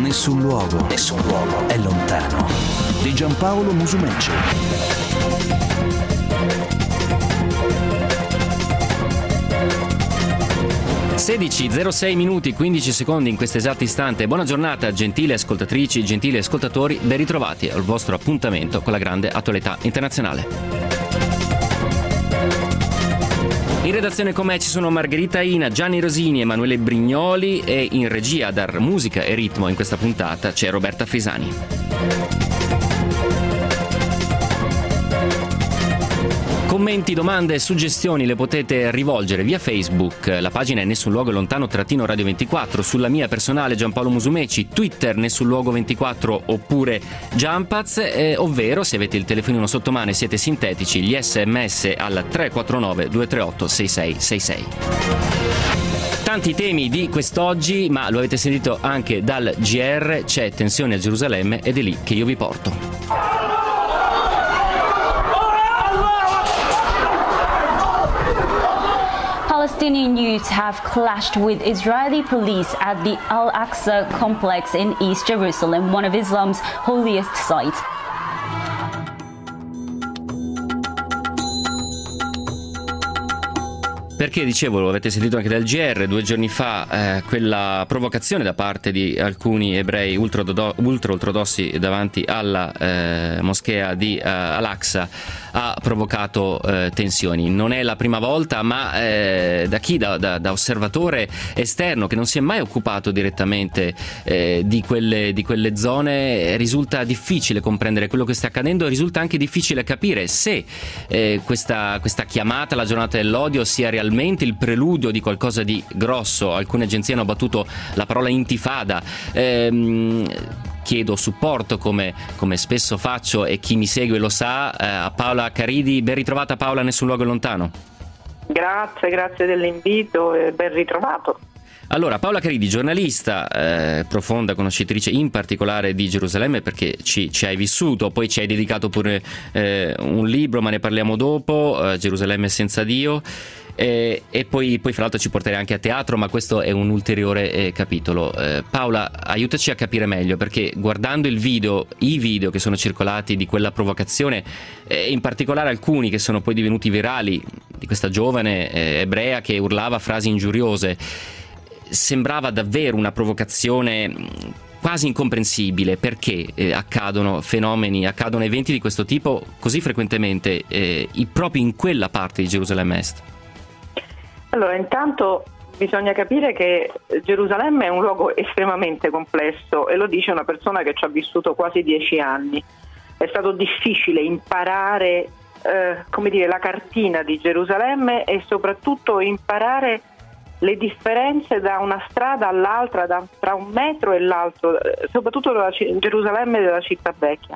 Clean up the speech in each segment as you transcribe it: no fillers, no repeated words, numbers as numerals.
Nessun luogo è lontano. Di Giampaolo Musumeci. 16:06 minuti 15 secondi in questo esatto istante. Buona giornata, gentili ascoltatrici, gentili ascoltatori, ben ritrovati al vostro appuntamento con la grande attualità internazionale. In redazione con me ci sono Margherita Ina, Gianni Rosini, Emanuele Brignoli, e in regia a dar musica e ritmo in questa puntata c'è Roberta Frisani. Commenti, domande e suggestioni le potete rivolgere via Facebook, la pagina è Nessun Luogo Lontano _Radio 24, sulla mia personale Giampaolo Musumeci, Twitter Nessun Luogo 24 oppure Giampaz, ovvero se avete il telefonino sotto mano e siete sintetici, gli SMS al 349 238 6666. Tanti temi di quest'oggi, ma lo avete sentito anche dal GR, c'è tensione a Gerusalemme ed è lì che io vi porto. Palestinian youths have clashed with Israeli police at the Al-Aqsa complex in East Jerusalem, one of Islam's holiest sites. Perché, dicevo, lo avete sentito anche dal GR, 2 giorni fa quella provocazione da parte di alcuni ebrei ultra-ortodossi davanti alla moschea di Al-Aqsa ha provocato tensioni. Non è la prima volta, ma da osservatore esterno che non si è mai occupato direttamente di quelle zone, risulta difficile comprendere quello che sta accadendo, risulta anche difficile capire se questa chiamata alla giornata dell'odio sia realmente il preludio di qualcosa di grosso. Alcune agenzie hanno battuto la parola intifada. Chiedo supporto, come spesso faccio, e chi mi segue lo sa, a Paola Caridi. Ben ritrovata, Paola, Nessun Luogo Lontano. Grazie dell'invito e ben ritrovato. Allora, Paola Caridi, giornalista, profonda conoscitrice in particolare di Gerusalemme, perché ci hai vissuto, poi ci hai dedicato pure un libro, ma ne parliamo dopo, Gerusalemme senza Dio. E poi fra l'altro ci porterei anche a teatro, ma questo è un ulteriore capitolo. Paola, aiutaci a capire meglio, perché guardando i video che sono circolati di quella provocazione, in particolare alcuni che sono poi divenuti virali, di questa giovane ebrea che urlava frasi ingiuriose, sembrava davvero una provocazione quasi incomprensibile. Perché accadono eventi di questo tipo così frequentemente proprio in quella parte di Gerusalemme Est? Allora, intanto bisogna capire che Gerusalemme è un luogo estremamente complesso, e lo dice una persona che ci ha vissuto quasi 10 anni. È stato difficile imparare la cartina di Gerusalemme, e soprattutto imparare le differenze da una strada all'altra, tra un metro e l'altro, soprattutto Gerusalemme e della città vecchia.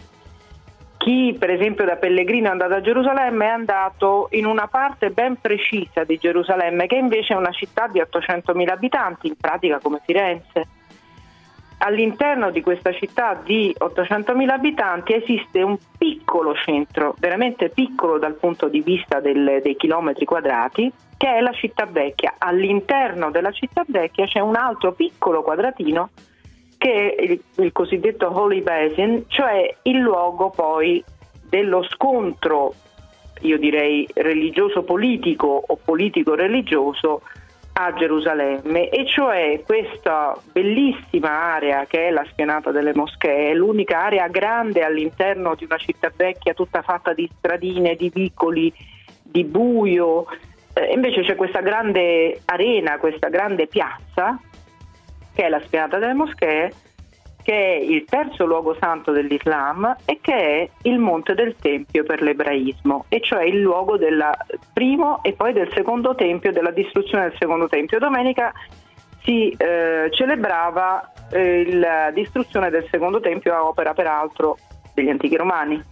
Chi per esempio da pellegrino è andato a Gerusalemme è andato in una parte ben precisa di Gerusalemme, che invece è una città di 800.000 abitanti, in pratica come Firenze. All'interno di questa città di 800.000 abitanti esiste un piccolo centro, veramente piccolo dal punto di vista dei chilometri quadrati, che è la città vecchia. All'interno della città vecchia c'è un altro piccolo quadratino che è il cosiddetto Holy Basin, cioè il luogo poi dello scontro, io direi religioso-politico o politico-religioso a Gerusalemme, e cioè questa bellissima area che è la Spianata delle Moschee, l'unica area grande all'interno di una città vecchia tutta fatta di stradine, di vicoli, di buio. Invece c'è questa grande arena, questa grande piazza, che è la Spianata delle Moschee, che è il terzo luogo santo dell'Islam e che è il monte del Tempio per l'ebraismo, e cioè il luogo del primo e poi del secondo Tempio, della distruzione del secondo Tempio. Domenica si celebrava la distruzione del secondo Tempio, a opera peraltro degli antichi romani.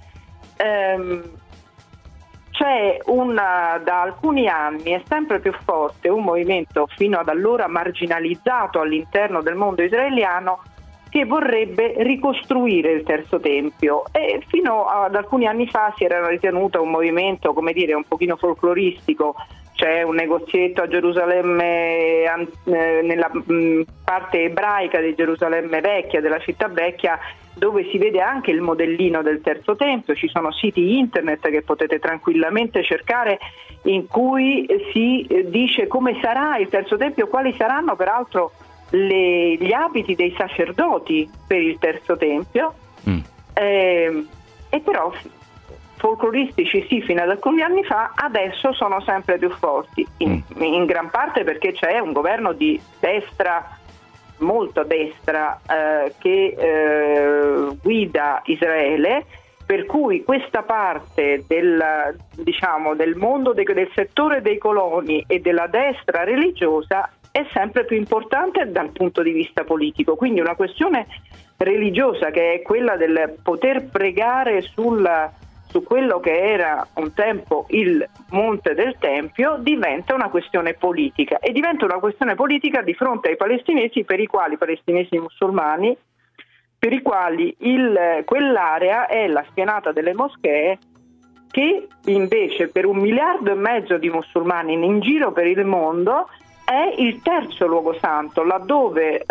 C'è da alcuni anni è sempre più forte un movimento fino ad allora marginalizzato all'interno del mondo israeliano, che vorrebbe ricostruire il terzo tempio, e fino ad alcuni anni fa si era ritenuto un movimento, come dire, un pochino folcloristico, c'è un negozietto a Gerusalemme, nella parte ebraica di Gerusalemme vecchia, della città vecchia, dove si vede anche il modellino del Terzo Tempio. Ci sono siti internet che potete tranquillamente cercare in cui si dice come sarà il Terzo Tempio, quali saranno peraltro gli abiti dei sacerdoti per il Terzo Tempio, e però folcloristici sì, fino ad alcuni anni fa, adesso sono sempre più forti, in gran parte perché c'è un governo di destra, molto a destra, che guida Israele, per cui questa parte del mondo del settore dei coloni e della destra religiosa è sempre più importante dal punto di vista politico. Quindi una questione religiosa, che è quella del poter pregare su quello che era un tempo il monte del Tempio, diventa una questione politica, e diventa una questione politica di fronte ai palestinesi, palestinesi musulmani, per i quali quell'area è la schienata delle moschee, che invece per 1,5 miliardi di musulmani in giro per il mondo è il terzo luogo santo, laddove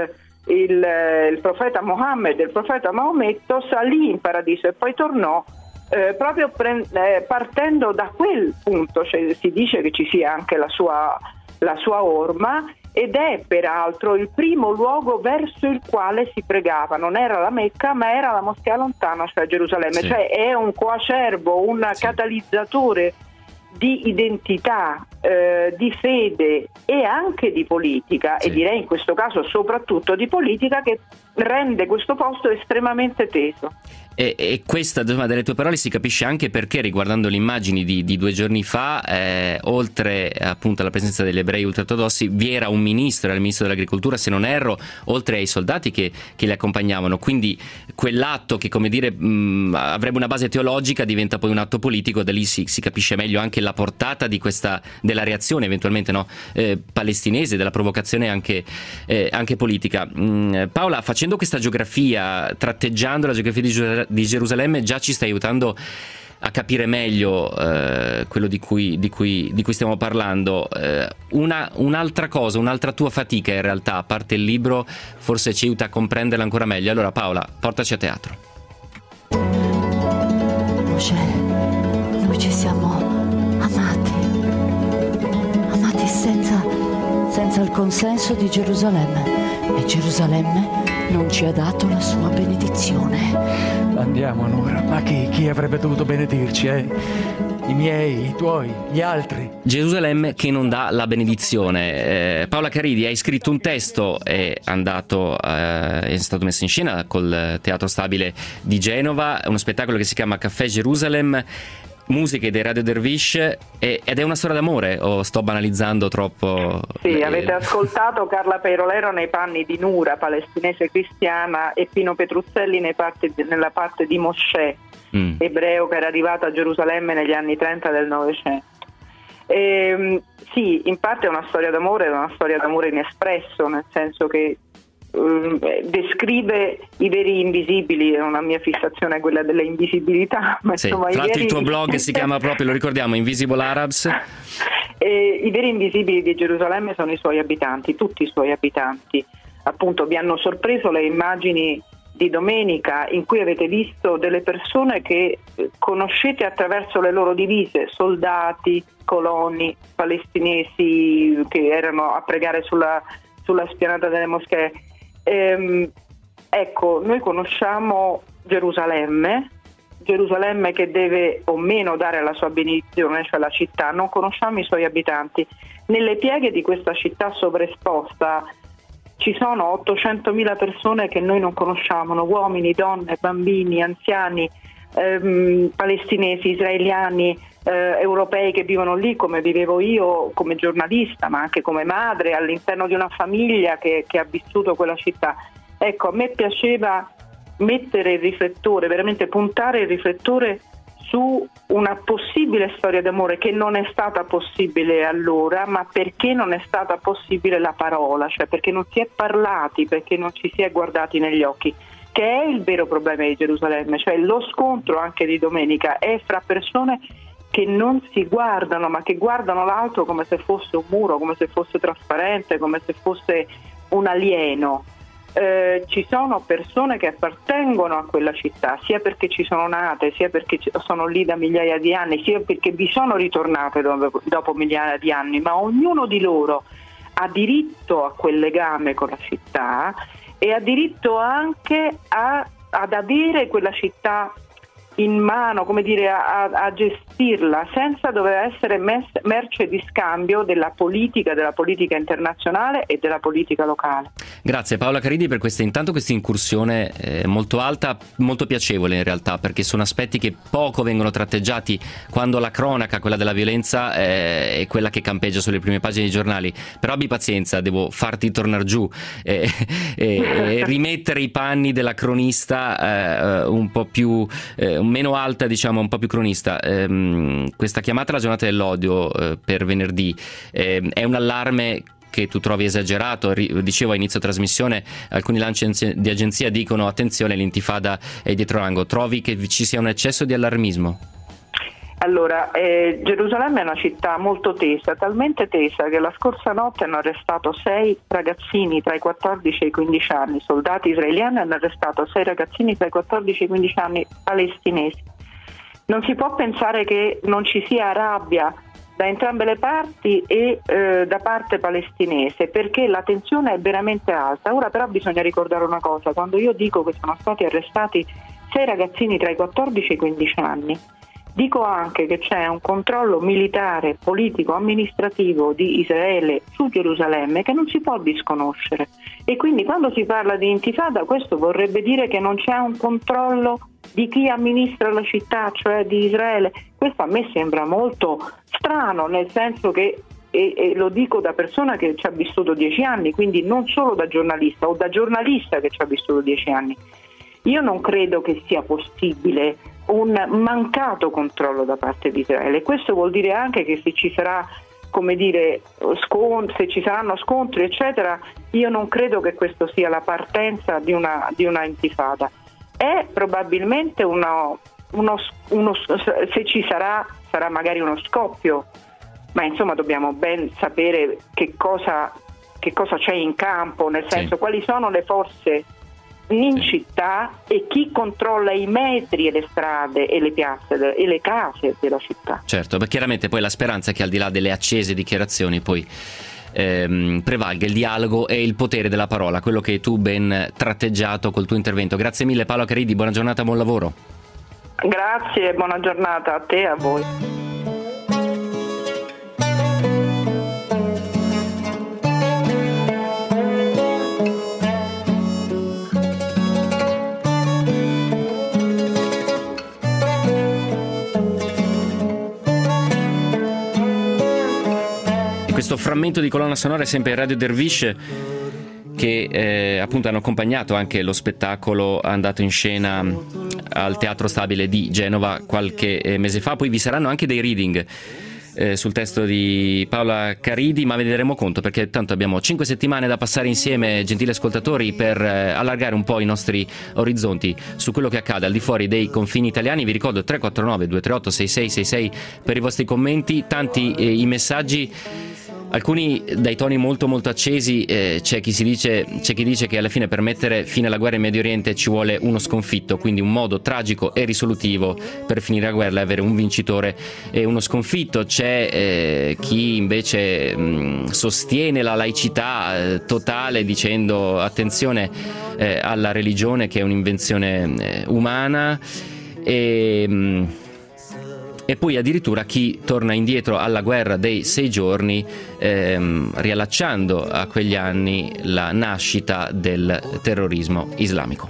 il profeta Mohammed, il profeta Maometto, salì in paradiso e poi tornò, proprio partendo da quel punto. Cioè, si dice che ci sia anche la sua orma, ed è peraltro il primo luogo verso il quale si pregava. Non era la Mecca, ma era la moschea lontana, cioè Gerusalemme. Sì. Cioè è un coacervo, un catalizzatore di identità, di fede e anche di politica, Sì. e direi in questo caso soprattutto di politica, che rende questo posto estremamente teso. E questa, dalle tue parole, si capisce anche perché, riguardando le immagini di 2 giorni fa, oltre appunto alla presenza degli ebrei ultraortodossi, vi era un ministro, era il ministro dell'agricoltura se non erro, oltre ai soldati che li accompagnavano. Quindi quell'atto che, come dire, avrebbe una base teologica, diventa poi un atto politico. Da lì si capisce meglio anche la portata della reazione eventualmente palestinese, della provocazione anche politica. Paola, facendo questa geografia, tratteggiando la geografia di Gerusalemme, già ci stai aiutando a capire meglio quello di cui stiamo parlando. Un'altra cosa, un'altra tua fatica in realtà, a parte il libro, forse ci aiuta a comprenderla ancora meglio. Allora Paola, portaci a teatro. Mosè, noi ci siamo amati senza il consenso di Gerusalemme, e Gerusalemme non ci ha dato la sua benedizione. Andiamo, Nura. Ma chi avrebbe dovuto benedirci, I miei, i tuoi, gli altri? Gerusalemme che non dà la benedizione. Paola Caridi, hai scritto un testo, è stato messo in scena col Teatro Stabile di Genova, uno spettacolo che si chiama Caffè Gerusalemme, musiche dei Radio Dervish, ed è una storia d'amore, o sto banalizzando troppo? Sì, avete ascoltato Carla Peirolero nei panni di Nura, palestinese cristiana, e Pino Petruzzelli nella parte di Mosè, ebreo che era arrivato a Gerusalemme negli anni 30 del Novecento. Sì, in parte è una storia d'amore inespresso, nel senso che descrive i veri invisibili. È una mia fissazione quella delle invisibilità, ma sì, insomma, tra l'altro il tuo blog si chiama proprio, lo ricordiamo, Invisible Arabs. I veri invisibili di Gerusalemme sono i suoi abitanti, tutti i suoi abitanti. Appunto, vi hanno sorpreso le immagini di domenica in cui avete visto delle persone che conoscete attraverso le loro divise, soldati, coloni, palestinesi che erano a pregare sulla spianata delle moschee. Ecco, noi conosciamo Gerusalemme che deve o meno dare la sua benedizione, cioè la città, non conosciamo i suoi abitanti. Nelle pieghe di questa città sovraesposta ci sono 800.000 persone che noi non conosciamo, uomini, donne, bambini, anziani, palestinesi, israeliani, europei che vivono lì, come vivevo io come giornalista, ma anche come madre all'interno di una famiglia che ha vissuto quella città. Ecco, a me piaceva mettere il riflettore, veramente puntare il riflettore su una possibile storia d'amore che non è stata possibile allora, ma perché non è stata possibile la parola, cioè perché non si è parlati, perché non ci si è guardati negli occhi, che è il vero problema di Gerusalemme. Cioè lo scontro anche di domenica è fra persone che non si guardano, ma che guardano l'altro come se fosse un muro, come se fosse trasparente, come se fosse un alieno. Ci sono persone che appartengono a quella città, sia perché ci sono nate, sia perché sono lì da migliaia di anni, sia perché vi sono ritornate dopo migliaia di anni, ma ognuno di loro ha diritto a quel legame con la città e ha diritto anche ad avere quella città in mano, come dire, a gestirla senza dover essere merce di scambio della politica internazionale e della politica locale. Grazie Paola Caridi per questa incursione molto alta, molto piacevole in realtà, perché sono aspetti che poco vengono tratteggiati quando la cronaca, quella della violenza, è quella che campeggia sulle prime pagine dei giornali. Però abbi pazienza, devo farti tornare giù e rimettere i panni della cronista un po' più meno alta, diciamo, un po' più cronista. Questa chiamata alla giornata dell'odio per venerdì è un allarme che tu trovi esagerato? Dicevo a inizio trasmissione, alcuni lanci di agenzia dicono attenzione, l'intifada è dietro l'angolo. Trovi che ci sia un eccesso di allarmismo? Allora, Gerusalemme è una città molto tesa, talmente tesa che la scorsa notte hanno arrestato 6 ragazzini tra i 14 e i 15 anni, soldati israeliani hanno arrestato 6 ragazzini tra i 14 e i 15 anni palestinesi. Non si può pensare che non ci sia rabbia da entrambe le parti e da parte palestinese, perché la tensione è veramente alta. Ora però bisogna ricordare una cosa: quando io dico che sono stati arrestati 6 ragazzini tra i 14 e i 15 anni, dico anche che c'è un controllo militare, politico, amministrativo di Israele su Gerusalemme che non si può disconoscere, e quindi quando si parla di intifada questo vorrebbe dire che non c'è un controllo di chi amministra la città, cioè di Israele. Questo a me sembra molto strano, nel senso che, e lo dico da persona che ci ha vissuto 10 anni, quindi non solo da giornalista o da giornalista che ci ha vissuto 10 anni, io non credo che sia possibile un mancato controllo da parte di Israele. Questo vuol dire anche che se ci sarà, come dire, se ci saranno scontri eccetera, io non credo che questo sia la partenza di una intifada. È probabilmente se ci sarà magari uno scoppio, ma insomma dobbiamo ben sapere che cosa c'è in campo, nel senso quali sono le forze in città e chi controlla i metri e le strade e le piazze e le case della città. Certo, perché chiaramente poi la speranza è che al di là delle accese dichiarazioni poi prevalga il dialogo e il potere della parola, quello che tu ben tratteggiato col tuo intervento. Grazie mille Paola Caridi, buona giornata, buon lavoro. Grazie, buona giornata a te e a voi. Questo frammento di colonna sonora è sempre Radio Dervish, che appunto hanno accompagnato anche lo spettacolo andato in scena al Teatro Stabile di Genova qualche mese fa. Poi vi saranno anche dei reading sul testo di Paola Caridi, ma ve ne daremo conto perché tanto abbiamo 5 settimane da passare insieme, gentili ascoltatori, per allargare un po' i nostri orizzonti su quello che accade al di fuori dei confini italiani. Vi ricordo 349 238 6666 per i vostri commenti, tanti i messaggi, alcuni dai toni molto molto accesi. C'è chi dice che alla fine per mettere fine alla guerra in Medio Oriente ci vuole uno sconfitto, quindi un modo tragico e risolutivo per finire la guerra è avere un vincitore e uno sconfitto. C'è chi invece sostiene la laicità totale dicendo attenzione alla religione che è un'invenzione umana, e poi addirittura chi torna indietro alla guerra dei 6 giorni, riallacciando a quegli anni la nascita del terrorismo islamico.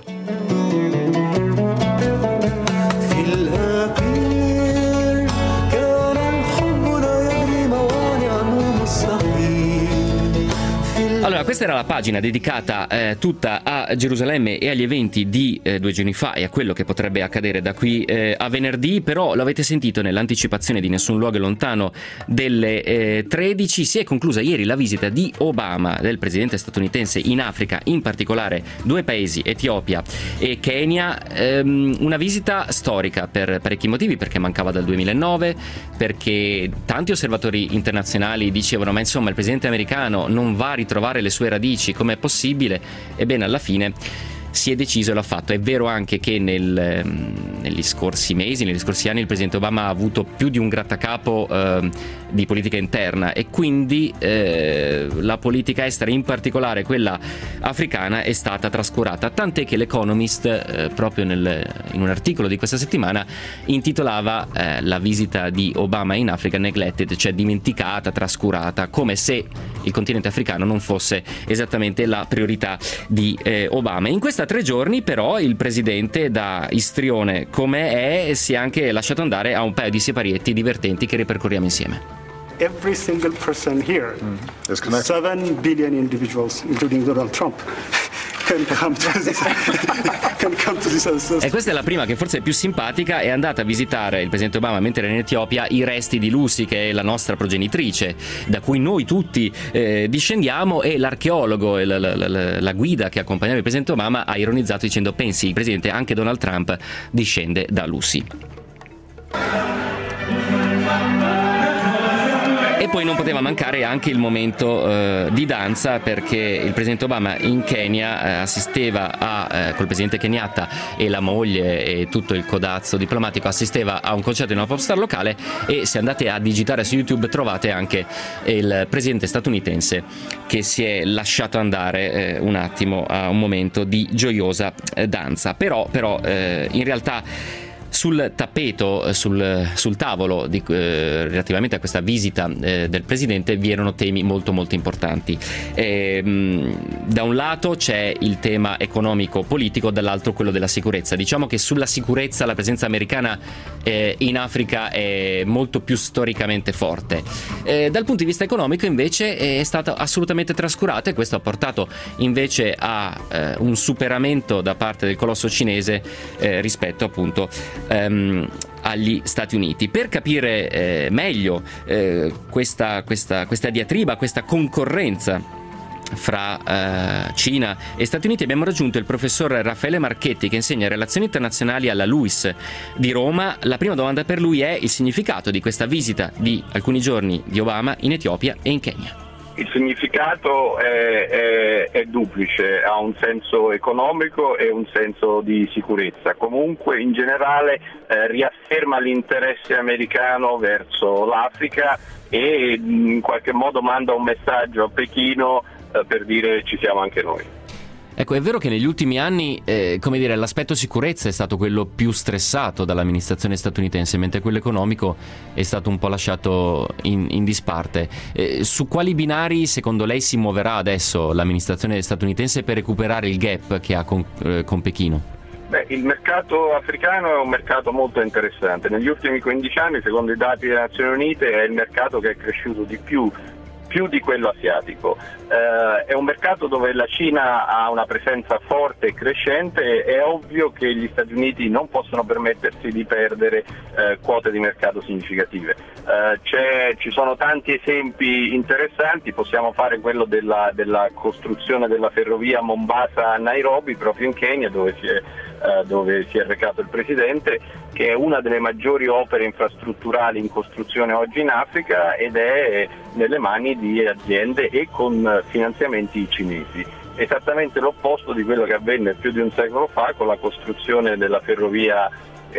Allora, questa questa era la pagina dedicata tutta a Gerusalemme e agli eventi di 2 giorni fa e a quello che potrebbe accadere da qui a venerdì. Però l'avete sentito nell'anticipazione di Nessun luogo lontano delle 13, si è conclusa ieri la visita di Obama, del presidente statunitense, in Africa, in particolare 2 paesi, Etiopia e Kenya. Una visita storica per parecchi motivi, perché mancava dal 2009, perché tanti osservatori internazionali dicevano ma insomma il presidente americano non va a ritrovare le sue radici, com'è possibile? Ebbene, alla fine si è deciso e l'ha fatto. È vero anche che negli scorsi mesi, negli scorsi anni, il presidente Obama ha avuto più di un grattacapo di politica interna, e quindi la politica estera, in particolare quella africana, è stata trascurata, tant'è che l'Economist proprio in un articolo di questa settimana intitolava la visita di Obama in Africa neglected, cioè dimenticata, trascurata, come se il continente africano non fosse esattamente la priorità di Obama. In questa 3 giorni però il presidente, da istrione come è, si è anche lasciato andare a un paio di siparietti divertenti che ripercorriamo insieme. Every single person here, 7 billion individuals, including Donald Trump, can come to this. E questa è la prima, che forse è più simpatica. È andata a visitare il presidente Obama, mentre era in Etiopia, i resti di Lucy, che è la nostra progenitrice, da cui noi tutti discendiamo, e l'archeologo e la guida che accompagnava il presidente Obama ha ironizzato dicendo: pensi, il presidente, anche Donald Trump discende da Lucy. E poi non poteva mancare anche il momento di danza, perché il presidente Obama in Kenya assisteva col presidente Kenyatta e la moglie e tutto il codazzo diplomatico, assisteva a un concerto di una popstar locale, e se andate a digitare su YouTube trovate anche il presidente statunitense che si è lasciato andare un attimo a un momento di gioiosa danza. Però in realtà sul tappeto, sul tavolo relativamente a questa visita del presidente vi erano temi molto molto importanti. Da un lato c'è il tema economico-politico, dall'altro quello della sicurezza. Diciamo che sulla sicurezza la presenza americana in Africa è molto più storicamente forte. Dal punto di vista economico invece è stata assolutamente trascurata, e questo ha portato invece a un superamento da parte del colosso cinese rispetto appunto agli Stati Uniti. Per capire meglio questa diatriba, questa concorrenza fra Cina e Stati Uniti, abbiamo raggiunto il professor Raffaele Marchetti, che insegna relazioni internazionali alla LUISS di Roma. La prima domanda per lui è il significato di questa visita di alcuni giorni di Obama in Etiopia e in Kenya. Il significato è duplice, ha un senso economico e un senso di sicurezza. Comunque in generale riafferma l'interesse americano verso l'Africa e in qualche modo manda un messaggio a Pechino per dire ci siamo anche noi. Ecco, è vero che negli ultimi anni, l'aspetto sicurezza è stato quello più stressato dall'amministrazione statunitense, mentre quello economico è stato un po' lasciato in disparte. Su quali binari secondo lei si muoverà adesso l'amministrazione statunitense per recuperare il gap che ha con Pechino? Il mercato africano è un mercato molto interessante. Negli ultimi 15 anni, secondo i dati delle Nazioni Unite, è il mercato che è cresciuto di più di quello asiatico. È un mercato dove la Cina ha una presenza forte e crescente. È ovvio che gli Stati Uniti non possono permettersi di perdere quote di mercato significative. Ci sono tanti esempi interessanti. Possiamo fare quello della costruzione della ferrovia Mombasa-Nairobi, proprio in Kenya, dove si è recato il presidente, che è una delle maggiori opere infrastrutturali in costruzione oggi in Africa, ed è nelle mani di aziende e con finanziamenti cinesi. Esattamente l'opposto di quello che avvenne più di un secolo fa con la costruzione della ferrovia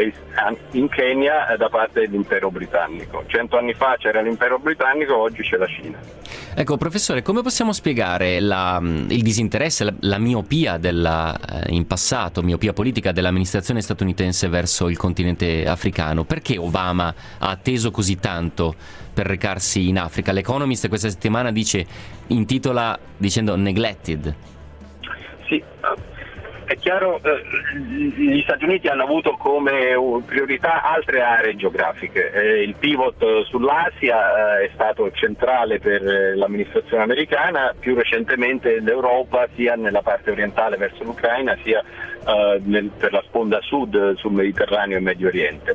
in Kenya da parte dell'impero britannico. 100 anni fa c'era l'impero britannico, oggi c'è la Cina. Ecco, professore, come possiamo spiegare il disinteresse, la miopia in passato, miopia politica dell'amministrazione statunitense verso il continente africano? Perché Obama ha atteso così tanto per recarsi in Africa? L'Economist questa settimana intitola dicendo neglected. Sì, è chiaro, gli Stati Uniti hanno avuto come priorità altre aree geografiche. Il pivot sull'Asia è stato centrale per l'amministrazione americana, più recentemente l'Europa, sia nella parte orientale verso l'Ucraina, sia per la sponda sud sul Mediterraneo e Medio Oriente.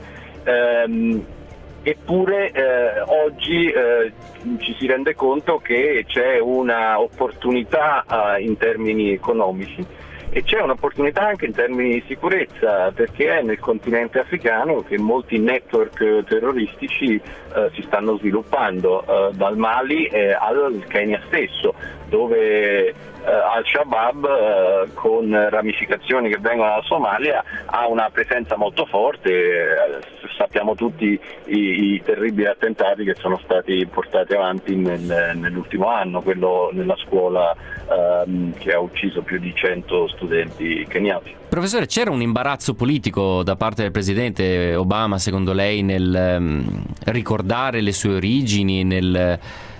Eppure oggi ci si rende conto che c'è una opportunità in termini economici e c'è un'opportunità anche in termini di sicurezza, perché è nel continente africano che molti network terroristici si stanno sviluppando, dal Mali al Kenya stesso, dove Al-Shabaab, con ramificazioni che vengono dalla Somalia, ha una presenza molto forte. Sappiamo tutti i terribili attentati che sono stati portati avanti nell'ultimo anno, quello nella scuola che ha ucciso più di 100 studenti keniati. Professore, c'era un imbarazzo politico da parte del presidente Obama, secondo lei, nel ricordare le sue origini, nel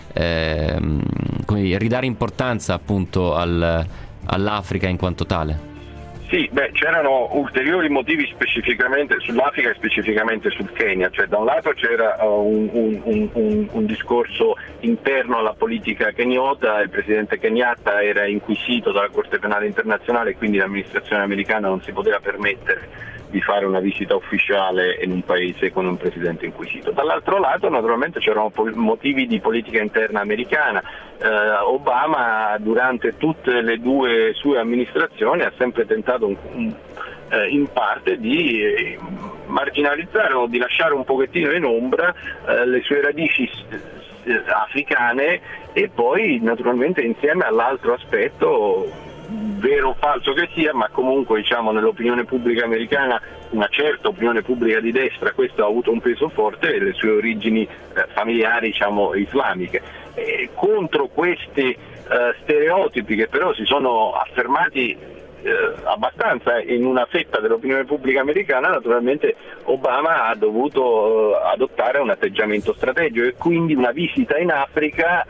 ridare importanza appunto all'Africa in quanto tale? Sì, c'erano ulteriori motivi specificamente sull'Africa e specificamente sul Kenya, cioè da un lato c'era un discorso interno alla politica kenyota, il presidente Kenyatta era inquisito dalla Corte Penale Internazionale e quindi l'amministrazione americana non si poteva permettere di fare una visita ufficiale in un paese con un presidente inquisito. Dall'altro lato naturalmente c'erano motivi di politica interna americana. Obama durante tutte le due sue amministrazioni ha sempre tentato in parte di marginalizzare o di lasciare un pochettino in ombra le sue radici africane e poi naturalmente insieme all'altro aspetto, vero o falso che sia, ma comunque diciamo nell'opinione pubblica americana, una certa opinione pubblica di destra, questo ha avuto un peso forte, le sue origini familiari diciamo islamiche. Contro questi stereotipi che però si sono affermati abbastanza in una fetta dell'opinione pubblica americana, naturalmente Obama ha dovuto adottare un atteggiamento strategico e quindi una visita in Africa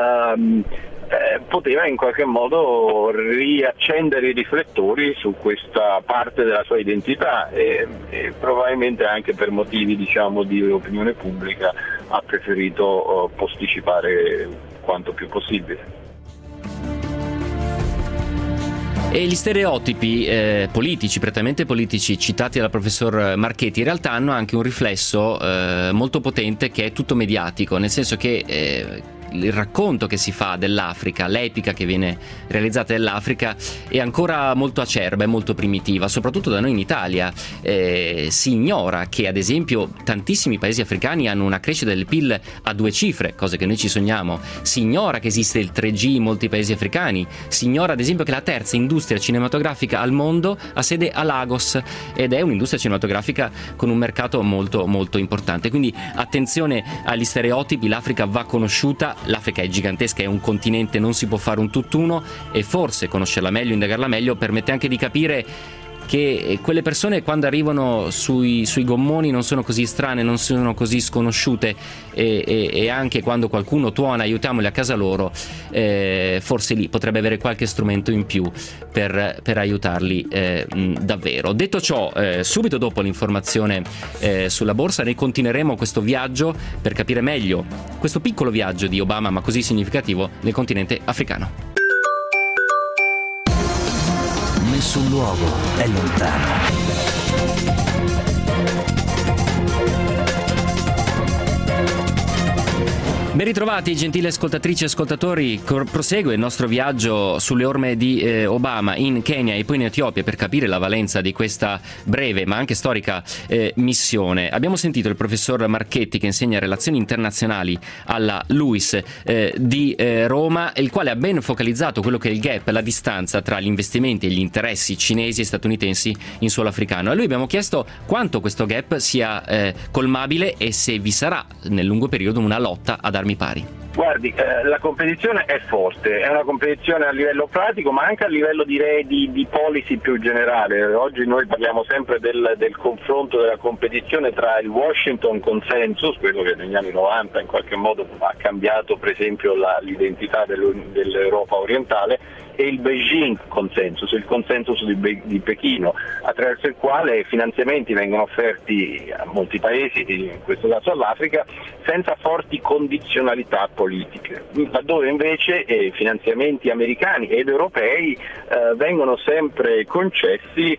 poteva in qualche modo riaccendere i riflettori su questa parte della sua identità e probabilmente anche per motivi diciamo di opinione pubblica ha preferito posticipare quanto più possibile. E gli stereotipi politici, prettamente politici, citati dal professor Marchetti, in realtà hanno anche un riflesso molto potente che è tutto mediatico, nel senso che il racconto che si fa dell'Africa, l'epica che viene realizzata dell'Africa è ancora molto acerba e molto primitiva, soprattutto da noi in Italia. Si ignora che ad esempio tantissimi paesi africani hanno una crescita del PIL a 2 cifre, cose che noi ci sogniamo. Si ignora che esiste il 3G in molti paesi africani. Si ignora ad esempio che la terza industria cinematografica al mondo ha sede a Lagos ed è un'industria cinematografica con un mercato molto molto importante. Quindi attenzione agli stereotipi, l'Africa va conosciuta. L'Africa è gigantesca, è un continente, non si può fare un tutt'uno e forse conoscerla meglio, indagarla meglio permette anche di capire che quelle persone quando arrivano sui gommoni non sono così strane, non sono così sconosciute e anche quando qualcuno tuona aiutiamoli a casa loro, forse lì potrebbe avere qualche strumento in più per aiutarli davvero. Detto ciò, subito dopo l'informazione sulla borsa noi continueremo questo viaggio per capire meglio questo piccolo viaggio di Obama ma così significativo nel continente africano. Nessun luogo è lontano. Ben ritrovati gentili ascoltatrici e ascoltatori, prosegue il nostro viaggio sulle orme di Obama in Kenya e poi in Etiopia per capire la valenza di questa breve ma anche storica missione. Abbiamo sentito il professor Marchetti che insegna relazioni internazionali alla LUISS di Roma, il quale ha ben focalizzato quello che è il gap, la distanza tra gli investimenti e gli interessi cinesi e statunitensi in suolo africano. A lui abbiamo chiesto quanto questo gap sia colmabile e se vi sarà nel lungo periodo una lotta ad armi pari. Guardi, la competizione è forte, è una competizione a livello pratico ma anche a livello direi di policy più generale. Oggi noi parliamo sempre del confronto, della competizione tra il Washington Consensus, quello che negli anni 90 in qualche modo ha cambiato per esempio l'identità dell'Europa orientale, e il Beijing Consensus, il consensus di Pechino, attraverso il quale finanziamenti vengono offerti a molti paesi, in questo caso all'Africa, senza forti condizionalità politiche, laddove invece finanziamenti americani ed europei vengono sempre concessi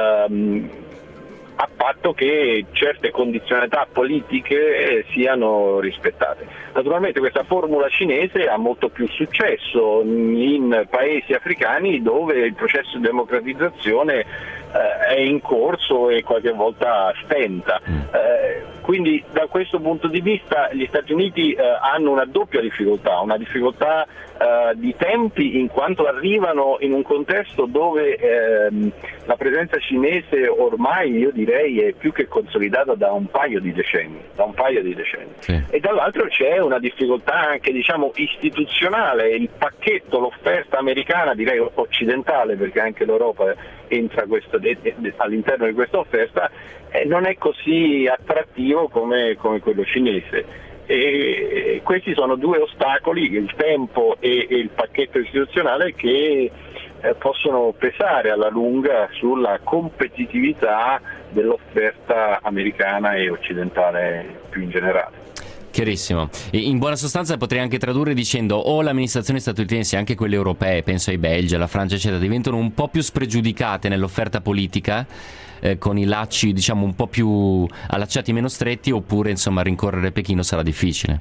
a patto che certe condizionalità politiche siano rispettate. Naturalmente questa formula cinese ha molto più successo in paesi africani dove il processo di democratizzazione è in corso e qualche volta stenta. Quindi da questo punto di vista gli Stati Uniti hanno una doppia difficoltà, una difficoltà di tempi, in quanto arrivano in un contesto dove la presenza cinese ormai, io direi, è più che consolidata da un paio di decenni. Sì. E dall'altro c'è una difficoltà anche, diciamo, istituzionale. Il pacchetto, l'offerta americana, direi occidentale, perché anche l'Europa entra all'interno di questa offerta, non è così attrattivo come quello cinese. E questi sono due ostacoli, il tempo e il pacchetto istituzionale, che possono pesare alla lunga sulla competitività dell'offerta americana e occidentale più in generale. Chiarissimo. In buona sostanza potrei anche tradurre dicendo o l'amministrazione statunitense, anche quelle europee, penso ai Belgi, alla Francia eccetera, diventano un po' più spregiudicate nell'offerta politica, con i lacci, diciamo, un po' più allacciati, meno stretti, oppure insomma rincorrere Pechino sarà difficile.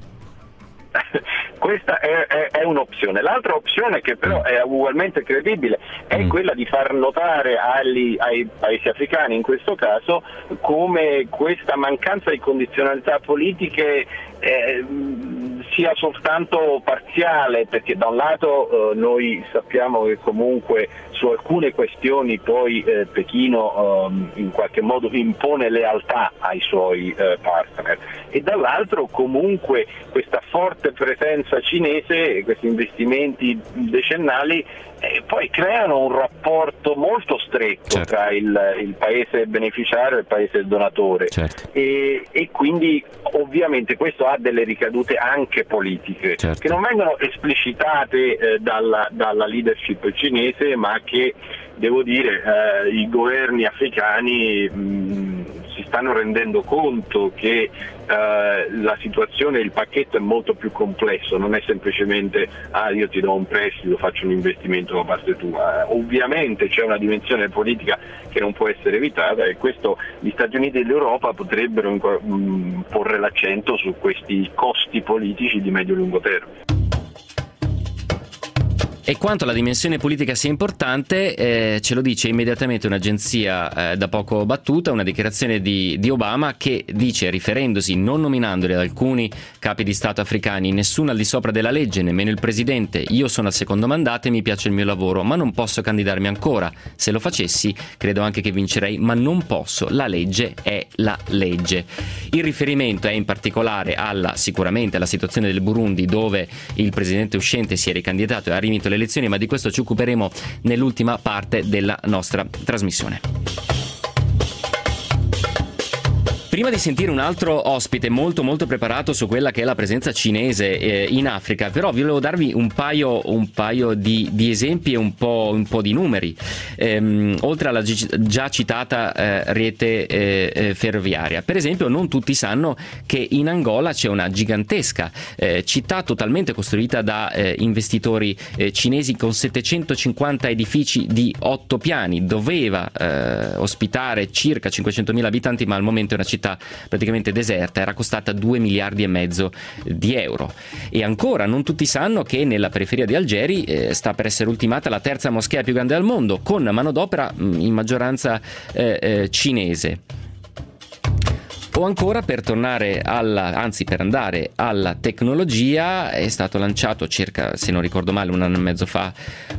Questa è un'opzione. L'altra opzione, che però è ugualmente credibile, è quella di far notare ai paesi africani, in questo caso, come questa mancanza di condizionalità politiche sia soltanto parziale, perché da un lato noi sappiamo che comunque su alcune questioni poi Pechino in qualche modo impone lealtà ai suoi partner, e dall'altro comunque questa forte presenza cinese, questi investimenti decennali poi creano un rapporto molto stretto, certo, tra il paese beneficiario e il paese donatore, certo, e quindi ovviamente questo ha delle ricadute anche politiche, certo, che non vengono esplicitate dalla leadership cinese, ma che, devo dire, i governi africani si stanno rendendo conto che la situazione, il pacchetto è molto più complesso, non è semplicemente io ti do un prestito, faccio un investimento da parte tua. Ovviamente c'è una dimensione politica che non può essere evitata, e questo gli Stati Uniti e l'Europa potrebbero porre l'accento su questi costi politici di medio-lungo termine. E quanto alla dimensione politica sia importante, ce lo dice immediatamente un'agenzia da poco battuta, una dichiarazione di Obama, che dice, riferendosi, non nominandoli ad alcuni capi di Stato africani: nessuno al di sopra della legge, nemmeno il presidente. Io sono al secondo mandato e mi piace il mio lavoro, ma non posso candidarmi ancora. Se lo facessi, credo anche che vincerei, ma non posso. La legge è la legge. Il riferimento è in particolare sicuramente alla situazione del Burundi, dove il presidente uscente si è ricandidato e ha rivinto le elezioni, ma di questo ci occuperemo nell'ultima parte della nostra trasmissione. Prima di sentire un altro ospite molto molto preparato su quella che è la presenza cinese in Africa, però vi volevo darvi un paio di esempi e un po' di numeri. Oltre alla già citata rete ferroviaria, per esempio, non tutti sanno che in Angola c'è una gigantesca città totalmente costruita da investitori cinesi, con 750 edifici di 8 piani. Doveva ospitare circa 500.000 abitanti, ma al momento è una città praticamente deserta, era costata 2,5 miliardi di euro. E ancora non tutti sanno che nella periferia di Algeri sta per essere ultimata la terza moschea più grande al mondo, con manodopera in maggioranza cinese. O ancora, per andare alla tecnologia, è stato lanciato circa, se non ricordo male, 1 anno e mezzo fa,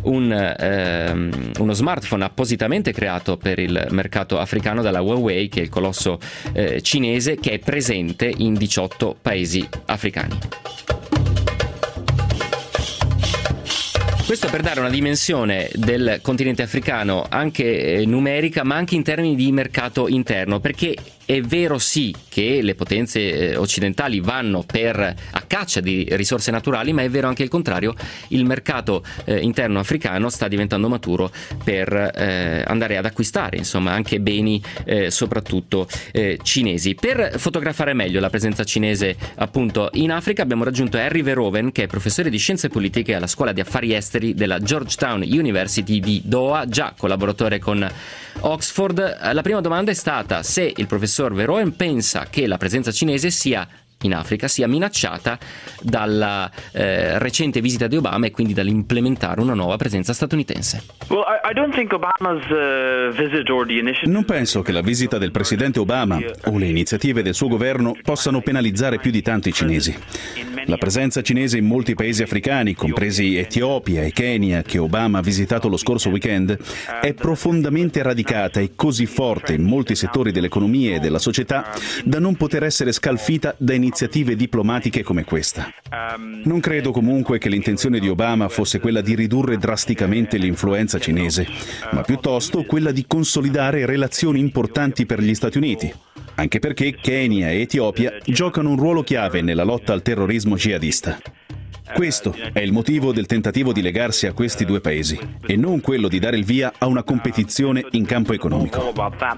uno smartphone appositamente creato per il mercato africano dalla Huawei, che è il colosso cinese, che è presente in 18 paesi africani. Questo per dare una dimensione del continente africano anche numerica, ma anche in termini di mercato interno, perché è vero sì che le potenze occidentali vanno a caccia di risorse naturali, ma è vero anche il contrario, il mercato interno africano sta diventando maturo per andare ad acquistare insomma anche beni soprattutto cinesi. Per fotografare meglio la presenza cinese appunto in Africa abbiamo raggiunto Harry Verhoeven, che è professore di scienze politiche alla scuola di affari esteri della Georgetown University di Doha, già collaboratore con Oxford. La prima domanda è stata se il professor Verhoeven pensa che la presenza cinese in Africa sia minacciata dalla recente visita di Obama e quindi dall'implementare una nuova presenza statunitense. Non penso che la visita del presidente Obama o le iniziative del suo governo possano penalizzare più di tanto i cinesi. La presenza cinese in molti paesi africani, compresi Etiopia e Kenya, che Obama ha visitato lo scorso weekend, è profondamente radicata e così forte in molti settori dell'economia e della società da non poter essere scalfita da iniziative diplomatiche come questa. Non credo comunque che l'intenzione di Obama fosse quella di ridurre drasticamente l'influenza cinese, ma piuttosto quella di consolidare relazioni importanti per gli Stati Uniti. Anche perché Kenya e Etiopia giocano un ruolo chiave nella lotta al terrorismo jihadista. Questo è il motivo del tentativo di legarsi a questi due paesi e non quello di dare il via a una competizione in campo economico.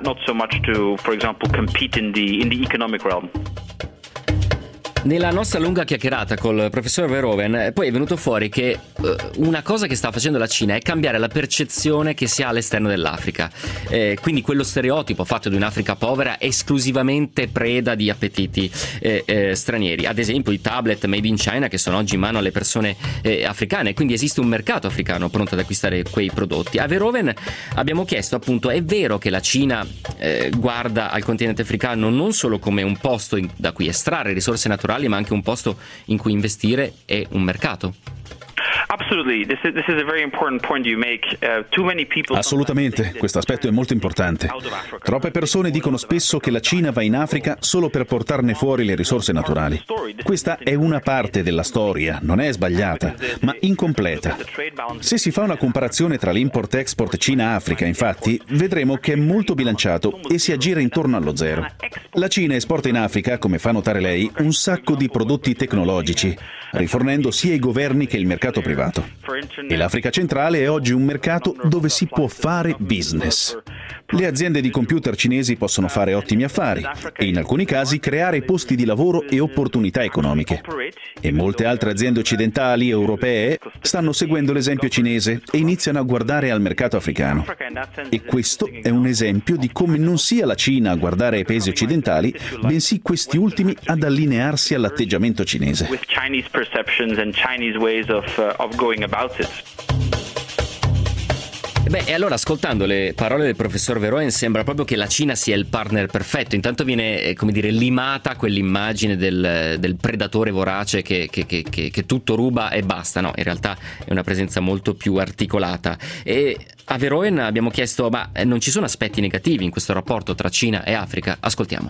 Nella nostra lunga chiacchierata col professor Verhoeven poi è venuto fuori che una cosa che sta facendo la Cina è cambiare la percezione che si ha all'esterno dell'Africa, quindi quello stereotipo fatto di un'Africa povera esclusivamente preda di appetiti stranieri, ad esempio i tablet made in China che sono oggi in mano alle persone africane, quindi esiste un mercato africano pronto ad acquistare quei prodotti. A Verhoeven abbiamo chiesto appunto, è vero che la Cina guarda al continente africano non solo come un posto da cui estrarre risorse naturali, ma anche un posto in cui investire e un mercato? Assolutamente, questo aspetto è molto importante. Troppe persone dicono spesso che la Cina va in Africa solo per portarne fuori le risorse naturali. Questa è una parte della storia, non è sbagliata, ma incompleta. Se si fa una comparazione tra l'import-export Cina-Africa, infatti, vedremo che è molto bilanciato e si aggira intorno allo zero. La Cina esporta in Africa, come fa notare lei, un sacco di prodotti tecnologici, rifornendo sia i governi che il mercato privato. E l'Africa centrale è oggi un mercato dove si può fare business. Le aziende di computer cinesi possono fare ottimi affari e in alcuni casi creare posti di lavoro e opportunità economiche. E molte altre aziende occidentali e europee stanno seguendo l'esempio cinese e iniziano a guardare al mercato africano. E questo è un esempio di come non sia la Cina a guardare ai paesi occidentali, bensì questi ultimi ad allinearsi all'atteggiamento cinese. Beh, e allora ascoltando le parole del professor Verhoeven sembra proprio che la Cina sia il partner perfetto. Intanto viene, come dire, limata quell'immagine del predatore vorace che tutto ruba e basta. No, in realtà è una presenza molto più articolata. E a Verhoeven abbiamo chiesto, ma non ci sono aspetti negativi in questo rapporto tra Cina e Africa? Ascoltiamo.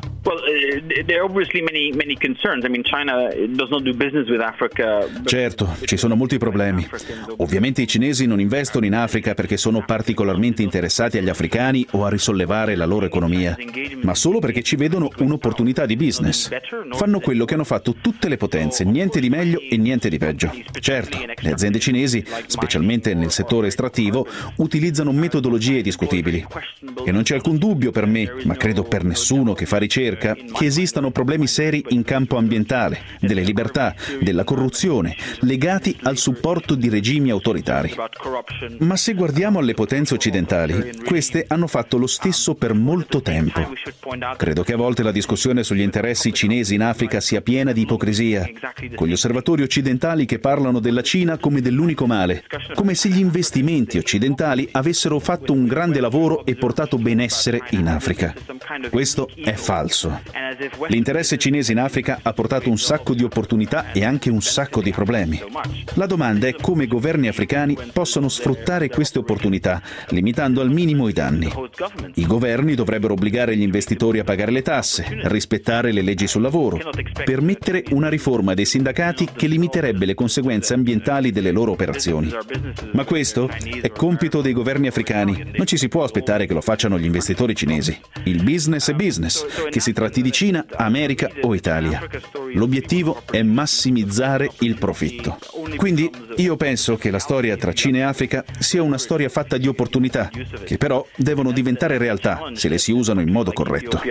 Certo, ci sono molti problemi. Ovviamente i cinesi non investono in Africa perché sono particolarmente interessati agli africani o a risollevare la loro economia, ma solo perché ci vedono un'opportunità di business. Fanno quello che hanno fatto tutte le potenze, niente di meglio e niente di peggio. Certo, le aziende cinesi, specialmente nel settore estrattivo, utilizzano metodologie discutibili. E non c'è alcun dubbio per me, ma credo per nessuno che fa ricerca, che esistano problemi seri in campo ambientale, delle libertà, della corruzione, legati al supporto di regimi autoritari. Ma se guardiamo alle potenze occidentali, queste hanno fatto lo stesso per molto tempo. Credo che a volte la discussione sugli interessi cinesi in Africa sia piena di ipocrisia, con gli osservatori occidentali che parlano della Cina come dell'unico male, come se gli investimenti occidentali avessero fatto un grande lavoro e portato benessere in Africa. Questo è falso. L'interesse cinese in Africa ha portato un sacco di opportunità e anche un sacco di problemi. La domanda è come governi africani possono sfruttare queste opportunità, limitando al minimo i danni. I governi dovrebbero obbligare gli investitori a pagare le tasse, rispettare le leggi sul lavoro, permettere una riforma dei sindacati che limiterebbe le conseguenze ambientali delle loro operazioni. Ma questo è compito dei governi africani. Non ci si può aspettare che lo facciano gli investitori cinesi. Il business è business, che si tratti di Cina, America o Italia. L'obiettivo è massimizzare il profitto. Quindi io penso che la storia tra Cina e Africa sia una storia fatta di opportunità, che però devono diventare realtà se le si usano in modo corretto.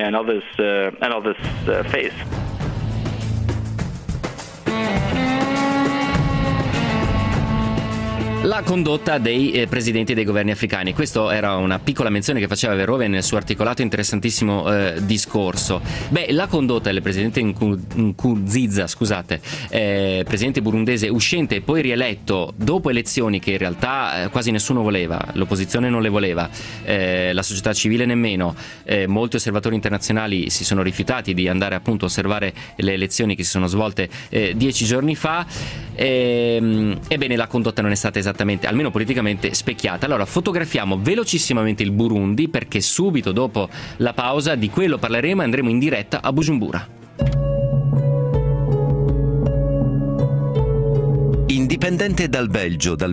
La condotta dei presidenti dei governi africani. Questa era una piccola menzione che faceva Verhoeven nel suo articolato interessantissimo discorso. La condotta del presidente Nkurunziza, presidente burundese uscente e poi rieletto dopo elezioni che in realtà quasi nessuno voleva, l'opposizione non le voleva, la società civile nemmeno, molti osservatori internazionali si sono rifiutati di andare appunto a osservare le elezioni che si sono svolte 10 giorni fa. Ebbene, la condotta non è stata esattamente, almeno politicamente, specchiata. Allora fotografiamo velocissimamente il Burundi, perché subito dopo la pausa di quello parleremo e andremo in diretta a Bujumbura. Indipendente dal Belgio dal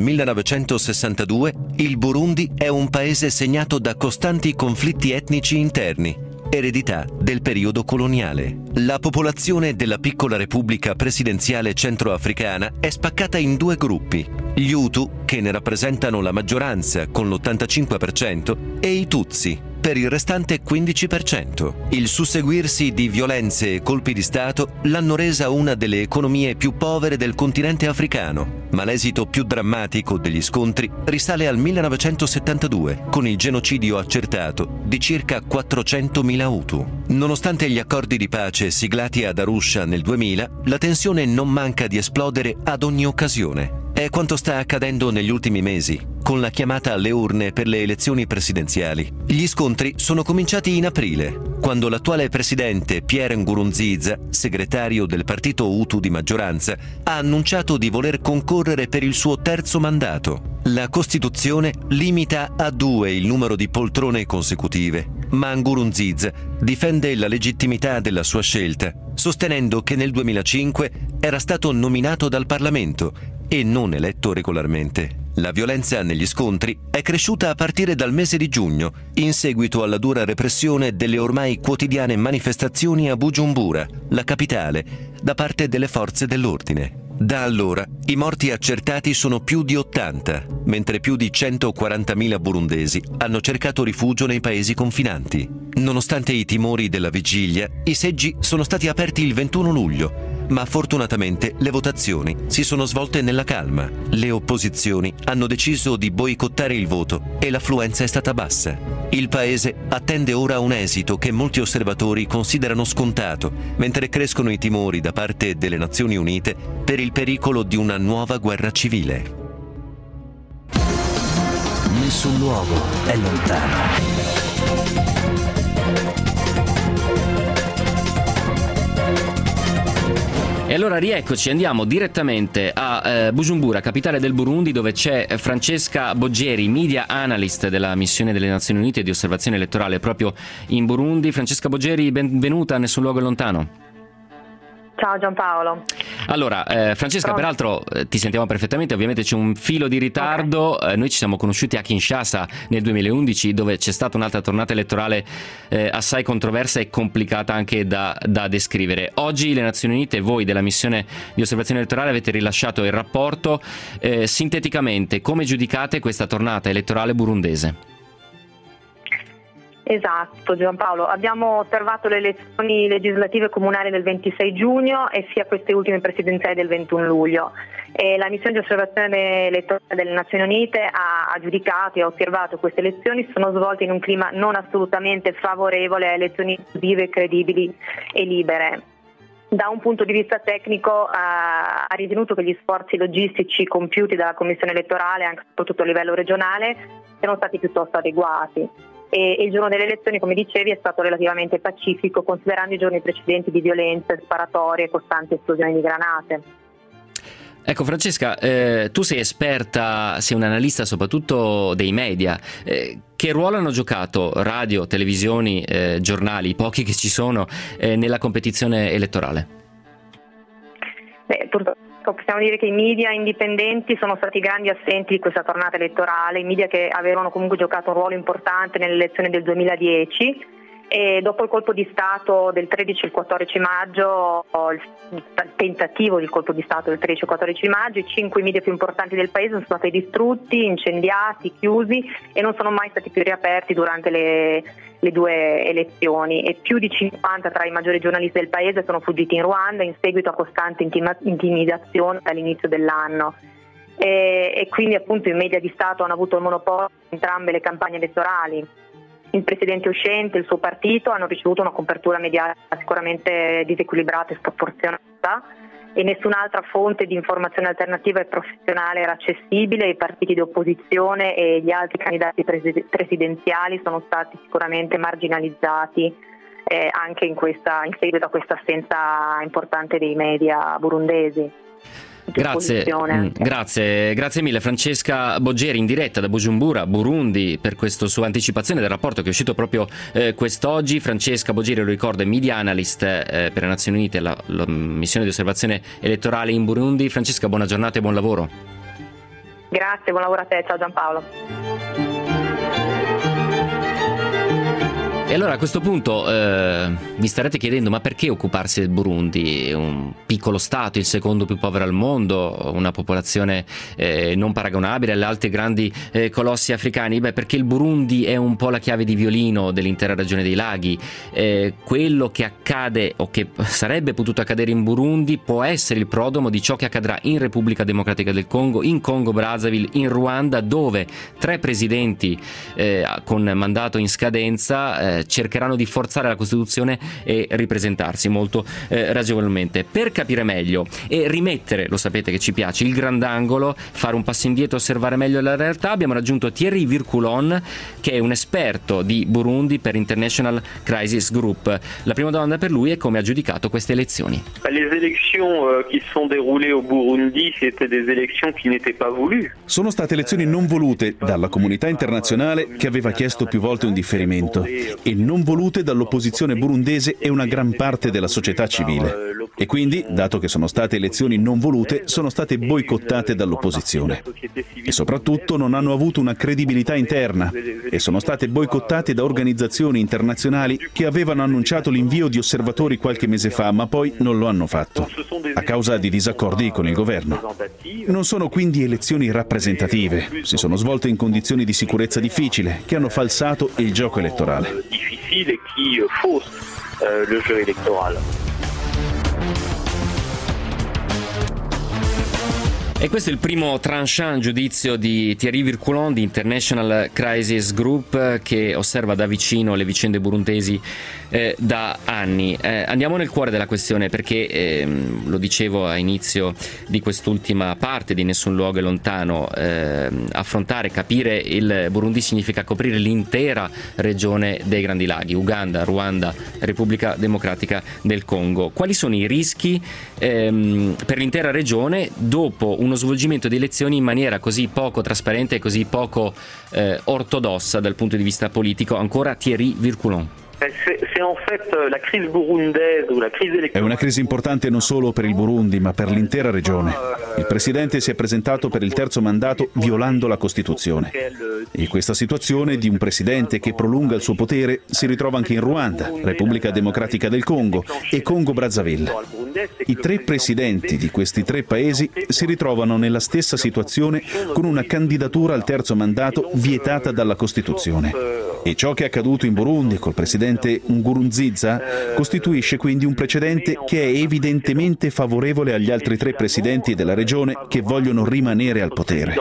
1962, il Burundi è un paese segnato da costanti conflitti etnici interni, eredità del periodo coloniale. La popolazione della piccola repubblica presidenziale centroafricana è spaccata in due gruppi: gli Hutu, che ne rappresentano la maggioranza con l'85%, e i Tutsi, per il restante 15%. Il susseguirsi di violenze e colpi di Stato l'hanno resa una delle economie più povere del continente africano, ma l'esito più drammatico degli scontri risale al 1972, con il genocidio accertato di circa 400.000 Hutu. Nonostante gli accordi di pace siglati ad Arusha nel 2000, la tensione non manca di esplodere ad ogni occasione. È quanto sta accadendo negli ultimi mesi, con la chiamata alle urne per le elezioni presidenziali. Gli scontri sono cominciati in aprile, quando l'attuale presidente Pierre Nkurunziza, segretario del partito Hutu di maggioranza, ha annunciato di voler concorrere per il suo terzo mandato. La Costituzione limita a 2 il numero di poltrone consecutive, ma Nkurunziza difende la legittimità della sua scelta, sostenendo che nel 2005 era stato nominato dal Parlamento e non eletto regolarmente. La violenza negli scontri è cresciuta a partire dal mese di giugno, in seguito alla dura repressione delle ormai quotidiane manifestazioni a Bujumbura, la capitale, da parte delle forze dell'ordine. Da allora i morti accertati sono più di 80, mentre più di 140.000 burundesi hanno cercato rifugio nei paesi confinanti. Nonostante i timori della vigilia, i seggi sono stati aperti il 21 luglio, ma fortunatamente le votazioni si sono svolte nella calma. Le opposizioni hanno deciso di boicottare il voto e l'affluenza è stata bassa. Il paese attende ora un esito che molti osservatori considerano scontato, mentre crescono i timori da parte delle Nazioni Unite per il pericolo di una nuova guerra civile. Nessun luogo è lontano. E allora rieccoci, andiamo direttamente a Bujumbura, capitale del Burundi, dove c'è Francesca Boggeri, media analyst della missione delle Nazioni Unite di osservazione elettorale proprio in Burundi. Francesca Boggeri, benvenuta a Nessun luogo è lontano. Ciao Giampaolo. Allora, Francesca, peraltro ti sentiamo perfettamente, ovviamente c'è un filo di ritardo. Noi ci siamo conosciuti a Kinshasa nel 2011, dove c'è stata un'altra tornata elettorale assai controversa e complicata anche da descrivere. Oggi le Nazioni Unite e voi della missione di osservazione elettorale avete rilasciato il rapporto. Sinteticamente, come giudicate questa tornata elettorale burundese? Esatto Giampaolo, abbiamo osservato le elezioni legislative comunali del 26 giugno e sia queste ultime presidenziali del 21 luglio. E la missione di osservazione elettorale delle Nazioni Unite ha giudicato e ha osservato queste elezioni, sono svolte in un clima non assolutamente favorevole a elezioni inclusive, credibili e libere. Da un punto di vista tecnico ha ritenuto che gli sforzi logistici compiuti dalla Commissione elettorale, anche soprattutto a livello regionale, siano stati piuttosto adeguati. e il giorno delle elezioni, come dicevi, è stato relativamente pacifico, considerando i giorni precedenti di violenze, sparatorie e costanti esplosioni di granate. Ecco Francesca, tu sei esperta, sei un'analista soprattutto dei media. Che ruolo hanno giocato radio, televisioni, giornali, i pochi che ci sono, nella competizione elettorale? Purtroppo possiamo dire che i media indipendenti sono stati grandi assenti di questa tornata elettorale, i media che avevano comunque giocato un ruolo importante nelle elezioni del 2010 e dopo il colpo di Stato del 13 e il 14 maggio, il tentativo del colpo di Stato del 13 e 14 maggio, i 5 media più importanti del paese sono stati distrutti, incendiati, chiusi e non sono mai stati più riaperti durante le 2 elezioni e più di 50 tra i maggiori giornalisti del paese sono fuggiti in Ruanda in seguito a costante intimidazione dall'inizio dell'anno e quindi appunto i media di Stato hanno avuto il monopolio in entrambe le campagne elettorali. Il presidente uscente e il suo partito hanno ricevuto una copertura mediatica sicuramente disequilibrata e sproporzionata e nessun'altra fonte di informazione alternativa e professionale era accessibile. I partiti di opposizione e gli altri candidati presidenziali sono stati sicuramente marginalizzati anche in seguito a questa assenza importante dei media burundesi. Grazie mille Francesca Boggeri in diretta da Bujumbura, Burundi, per questa sua anticipazione del rapporto che è uscito proprio quest'oggi. Francesca Boggeri, lo ricordo, è media analyst per le Nazioni Unite, la missione di osservazione elettorale in Burundi. Francesca, buona giornata e buon lavoro. Grazie, buon lavoro a te, ciao Giampaolo. E allora a questo punto vi starete chiedendo: ma perché occuparsi del Burundi? Un piccolo stato, il secondo più povero al mondo, una popolazione non paragonabile alle altre grandi colossi africani? Beh, perché il Burundi è un po' la chiave di violino dell'intera regione dei laghi. Quello che accade o che sarebbe potuto accadere in Burundi può essere il prodromo di ciò che accadrà in Repubblica Democratica del Congo, in Congo Brazzaville, in Ruanda, dove 3 presidenti con mandato in scadenza cercheranno di forzare la Costituzione e ripresentarsi molto ragevolmente. Per capire meglio e rimettere, lo sapete che ci piace, il grandangolo, fare un passo indietro, osservare meglio la realtà, abbiamo raggiunto Thierry Virculon, che è un esperto di Burundi per International Crisis Group. La prima domanda per lui è: come ha giudicato queste elezioni? Le elezioni che si sono déroulées au Burundi, c'était des élections qui n'étaient pas voulues. Sono state elezioni non volute dalla comunità internazionale, che aveva chiesto più volte un differimento, e non volute dall'opposizione burundese e una gran parte della società civile. E quindi, dato che sono state elezioni non volute, sono state boicottate dall'opposizione. E soprattutto non hanno avuto una credibilità interna e sono state boicottate da organizzazioni internazionali che avevano annunciato l'invio di osservatori qualche mese fa, ma poi non lo hanno fatto, a causa di disaccordi con il governo. Non sono quindi elezioni rappresentative, si sono svolte in condizioni di sicurezza difficile, che hanno falsato il gioco elettorale. Difficile qui fausse le jeu électoral. E questo è il primo tranchant giudizio di Thierry Virculon di International Crisis Group, che osserva da vicino le vicende burundesi da anni. Andiamo nel cuore della questione, perché lo dicevo a inizio di quest'ultima parte di Nessun luogo è lontano, affrontare, capire il Burundi significa coprire l'intera regione dei Grandi Laghi: Uganda, Ruanda, Repubblica Democratica del Congo. Quali sono i rischi per l'intera regione dopo uno svolgimento di elezioni in maniera così poco trasparente e così poco ortodossa dal punto di vista politico? Ancora Thierry Virculon. È una crisi importante non solo per il Burundi, ma per l'intera regione. Il presidente si è presentato per il 3° mandato violando la Costituzione. E questa situazione di un presidente che prolunga il suo potere si ritrova anche in Ruanda, Repubblica Democratica del Congo e Congo Brazzaville. I 3 presidenti di questi 3 paesi si ritrovano nella stessa situazione, con una candidatura al 3° mandato vietata dalla Costituzione. E ciò che è accaduto in Burundi col presidente Nkurunziza costituisce quindi un precedente che è evidentemente favorevole agli altri 3 presidenti della regione che vogliono rimanere al potere.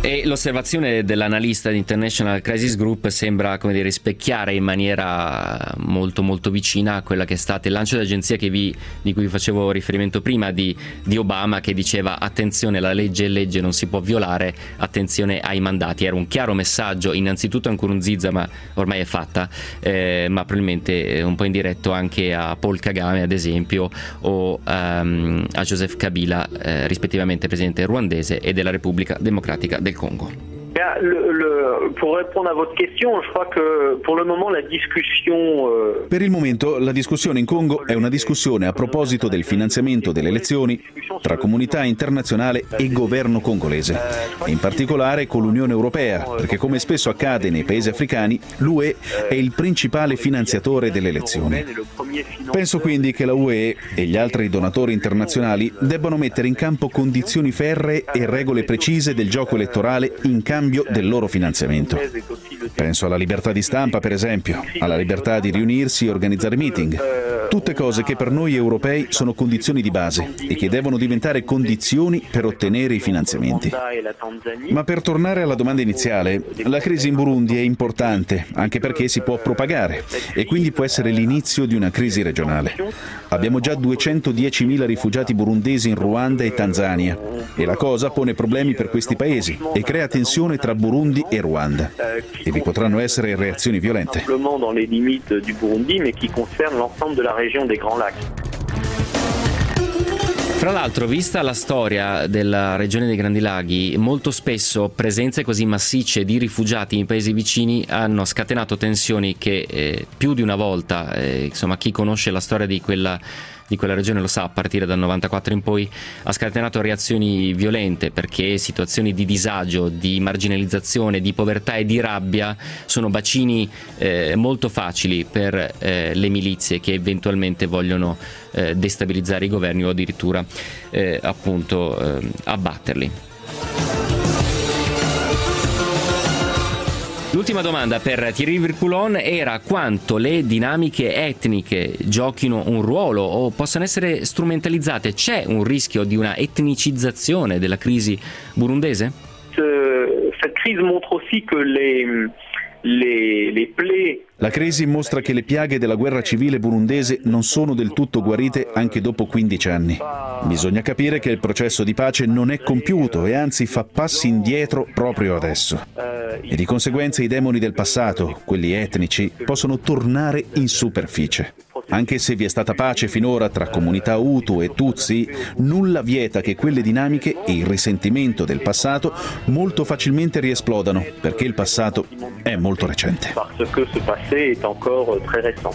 E l'osservazione dell'analista di International Crisis Group sembra, come dire, rispecchiare in maniera molto molto vicina a quella che è stato il lancio dell'agenzia di cui vi facevo riferimento prima, di Obama, che diceva: attenzione, la legge è legge, non si può violare, attenzione ai mandati. Era un chiaro messaggio innanzitutto a Nkurunziza, ma ormai è fatta, ma probabilmente un po' indiretto anche a Paul Kagame, ad esempio, o a Joseph Kabila, rispettivamente presidente ruandese e della Repubblica Democratica del Congo. Pour répondre à votre question, je crois que pour le moment la discussion... Per il momento la discussione in Congo è una discussione a proposito del finanziamento delle elezioni tra comunità internazionale e governo congolese, e in particolare con l'Unione Europea, perché come spesso accade nei paesi africani, l'UE è il principale finanziatore delle elezioni. Penso quindi che la UE e gli altri donatori internazionali debbano mettere in campo condizioni ferree e regole precise del gioco elettorale in cambio del loro finanziamento. Penso alla libertà di stampa, per esempio, alla libertà di riunirsi e organizzare meeting. Tutte cose che per noi europei sono condizioni di base e che devono diventare condizioni per ottenere i finanziamenti. Ma per tornare alla domanda iniziale, la crisi in Burundi è importante anche perché si può propagare e quindi può essere l'inizio di una crisi regionale. Abbiamo già 210.000 rifugiati burundesi in Ruanda e Tanzania e la cosa pone problemi per questi paesi e crea tensione tra Burundi e Ruanda. E vi potranno essere reazioni violente. Dans les limites du Burundi, mais qui concerne l'ensemble de la région des Grands Lacs. Fra l'altro, vista la storia della regione dei Grandi Laghi, molto spesso presenze così massicce di rifugiati in paesi vicini hanno scatenato tensioni che più di una volta, insomma, chi conosce la storia di quella regione lo sa, a partire dal 94 in poi ha scatenato reazioni violente, perché situazioni di disagio, di marginalizzazione, di povertà e di rabbia sono bacini molto facili per le milizie che eventualmente vogliono destabilizzare i governi o addirittura abbatterli. L'ultima domanda per Thierry Virculon era quanto le dinamiche etniche giochino un ruolo o possano essere strumentalizzate. C'è un rischio di una etnicizzazione della crisi burundese? Cette crise montre aussi que les plaies. La crisi mostra che le piaghe della guerra civile burundese non sono del tutto guarite anche dopo 15 anni. Bisogna capire che il processo di pace non è compiuto e anzi fa passi indietro proprio adesso. E di conseguenza i demoni del passato, quelli etnici, possono tornare in superficie. Anche se vi è stata pace finora tra comunità Hutu e Tutsi, nulla vieta che quelle dinamiche e il risentimento del passato molto facilmente riesplodano, perché il passato è molto recente. Parce que ce passé est encore très récent.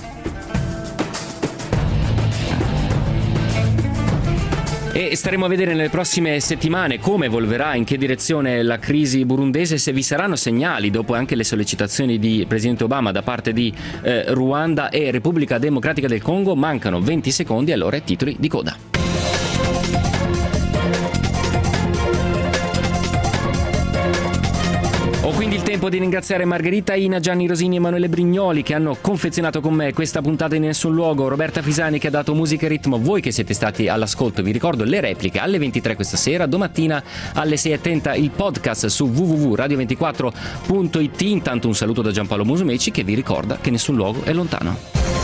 E staremo a vedere nelle prossime settimane come evolverà, in che direzione la crisi burundese, se vi saranno segnali, dopo anche le sollecitazioni di Presidente Obama da parte di Ruanda e Repubblica Democratica del Congo. Mancano 20 secondi, allora titoli di coda. Ho quindi il tempo di ringraziare Margherita Ina, Gianni Rosini e Emanuele Brignoli che hanno confezionato con me questa puntata di Nessun Luogo, Roberta Fisani che ha dato musica e ritmo, voi che siete stati all'ascolto. Vi ricordo le repliche alle 23 questa sera, domattina alle 6:30 il podcast su www.radio24.it. Intanto un saluto da Giampaolo Musumeci che vi ricorda che nessun luogo è lontano.